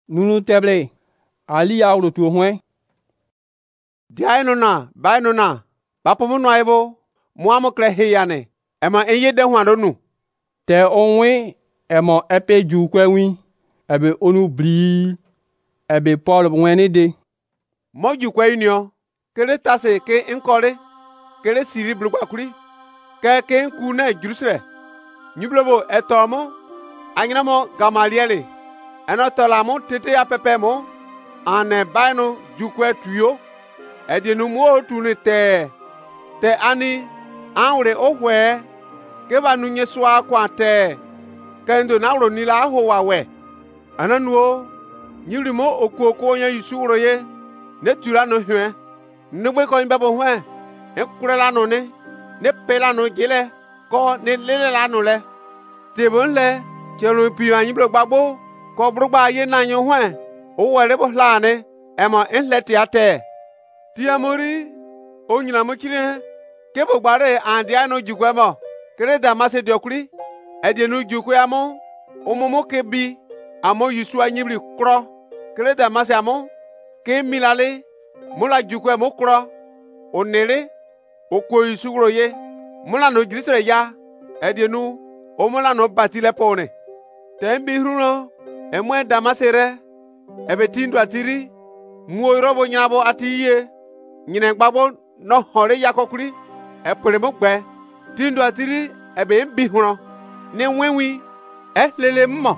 Nunu teble. Ali ya ulo tu hwen. Dia nuna, ba nuna. Bapo mu no aibo. Mu amo kle heyane. Ema enye de hwando nu. Te onwe emo epe ju kwewi. Ebe onu bli. Ebe Paul weni de. Mo ju kwe unio. Kele tase ke inkole. Kele siri blubakuri. Ke nku na Jerusalem. Nyublobo etomo. Anyinamo Gamalieli. Eno tolamo tete ya pepe mo. Ane baino ju kwe tuyo. Edienu mo tuni te ani anwre ohwe ke ba nunye swa kwate kendo na ro nila ho wawe ananuo nyirimo okuoko onye yisuro ye ne tura no hwe nugbe ko nbe bo hwe e kurela no ne pela no gele ko ne lele la no le tebon le chelo pi anyi bro gbagbo ko brugba ye na nyo hwe o were bo hla ne e mo enleti ate ti amori o nyina mo kire ke bo gbare andi ano jukwe mo kere da mase diokuri e de nu jukwe amo o momo ke bi amo yisu anyibri kro kere da mase amo ke milale mula jukwe mo kro onere o ko yisu ro ye mula no grisere ya e de nu o mula no batile pone tembi hruno e mo da masere e be tindu atiri mu robo nyabo atiye nyine gbagbo no hore yakokuri e pere mo gbe tindu atiri e be bi huro ne wenwi e lele mo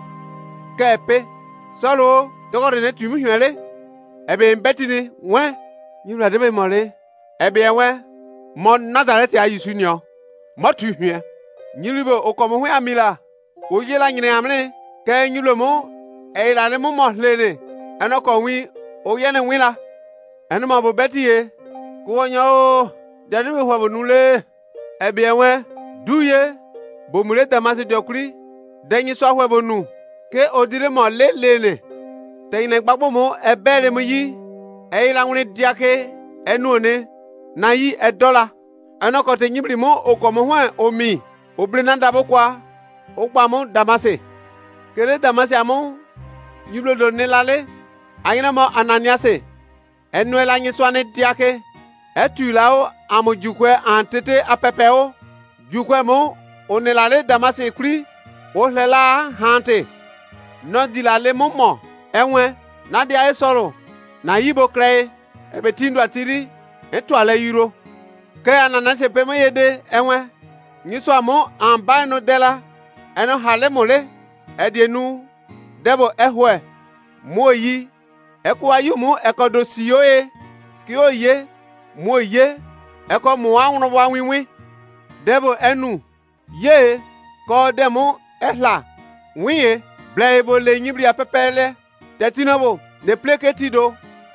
kepe solo dogore ne tumi hwele e be betini wen nyura de be mole e be ewe mo Nazareth ayisu ni o mo tu hwe nyiribo okomo hwe amila o yela nyine amne ke nyulo mo e la le mo mo lele enoko wi o yene wila enu mo bo betie kuonyo dadu we hwabo nule ebienwe duye bomure damasi diokuri denyi so hwabo nu ke odire mo lelele teine gbagbo mo ebere mo yi eila nwune diake enu one na yi edola enoko te nyibri mo okomo hwan omi obri na ndabo kwa okpa mo damasi kere damasi amo nyiblo do ne lale ayina mo Ananiase enu ela nyi so ane diake etulao amo jukwe antete apepeo jukwe mo onelale damase kri o lela hante no dilale mo enwe na dia esoro na yibo krei ebe tindu atiri etwale yuro ke Ananiase peme yede enwe nyiso amo amba no dela eno hale mole edienu debo ehwe moyi ekwa yumu ekodo siyoe ki oye moye eko mu awun wa winwin debo enu ye ko demo ehla wiye blebo le nyibri apepele tetinobo ne pleketido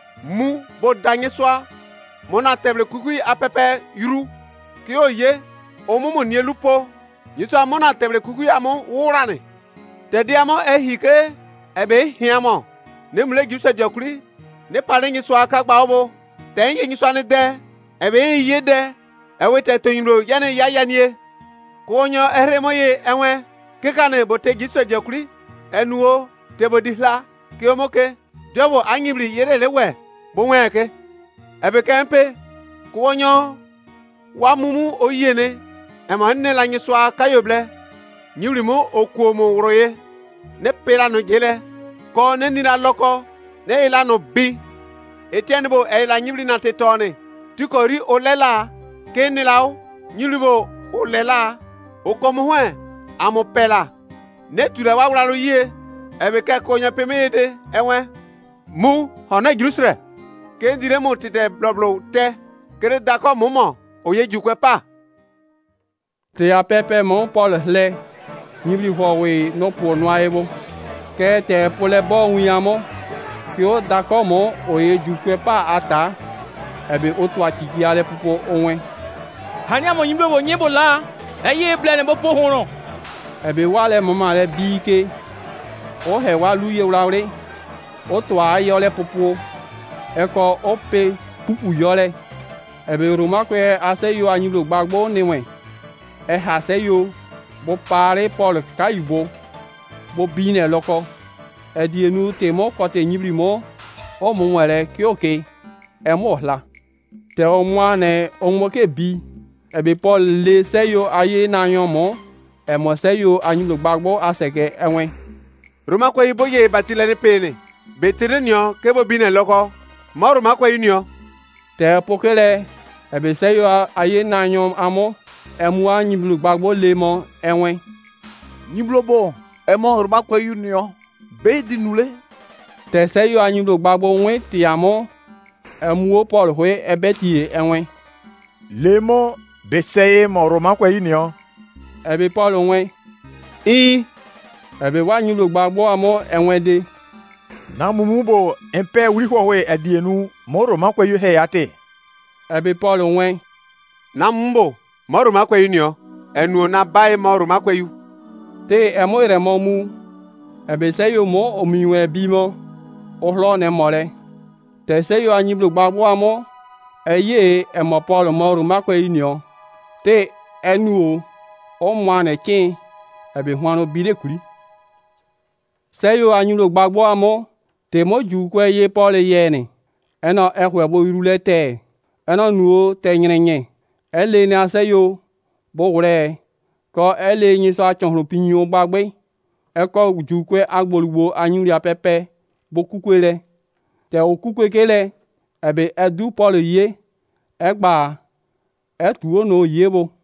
mu bo danyeswa mona teble kukui apepe yuru ki oye omumu ni elupo yiso mona teble kukui amo wurane tediamo ehike ebe hiamo ne mule gise diokuri ne pare nyiso aka gba obo tenye nyiso ne de ebe ye de ewe tetonyro yane yayanie konyo eremoye enwe kekane bote gise diokuri enuo tebodihla kiomoke debo anyibri yere lewe bonweke ebe kempe konyo wa mumu oyene ema nne la nyiso aka yoble nyurimo okuomo wroye ne pela no jele ko ne nila loko ne ila no bi etienne bo e la nyibri na tetone tikori olela ke nilao nyiribo olela okomo hwe amopela ne tura wa wralo ye ebe ke ko nya pemede enwe mu hona Jerusalem ke ndire mo tete bloblo te kere dako momo oye jukwe pa te ya pepe mo Paul le nyibri howe no po noaebo ke te pole bo wiamo kio dako mo oye jukwe pa ata ebe otu akiki ale pupo onwe hania mo nyimbe bo nyebo la eye blene bo po hono ebe wale mama le bike o he wa luye wlaure o to ayole pupo eko ope pupu yole ebe roma kwe aseyo anyiblo gbagbo niwe e haseyo bo pare Paul kaibo bo bine loko edienu temo kote nyibli mo o mo were ki oke e mo la te o mwane o mo ke bi e be Paul le seyo aye na yon mo e mo seyo anyulo gbagbo aseke enwen Roma kwe ibo ye batile ne pene betere nyo ke bo bine loko mo Roma kwe nyo te pokele e be seyo aye na yon amo e mo anyulo gbagbo le mo enwen Nyiblo bo e mo Roma kwe nyo be di nule te seyo anyulo gbagbo wen ti amo e mo Paul hwe e betie enwen le mo be seye mo Roma kwe nyo e be Paul wen ebe wa nyulo gbagbo amo enwede na mumu bo empe wuri ho we adienu mo Roma kwe yu he yate ebe Paul wen na mbo mo Roma kwe nyo enu na bai mo Roma kwe yu te emo ire mo mu ebe seyo mo omiwe bi mo ohlo ne more te seyo anyulo gbagbo amo eye emo Paul mo Roma kwe nyo te enu o mwane kin ebe hwano bile kuri seyo anyulo gbagbo amo te mo ju kwe ye Paul yene eno ehwe bo irule te eno nuo te nyenye ele ni aseyo bo wure ko ele yin so achonro pinyo gbagbe eko ju kwe agbolugbo anyuri apepe bo kukwele te okukwe kele ebe edu Paul ye egba etuo no yebo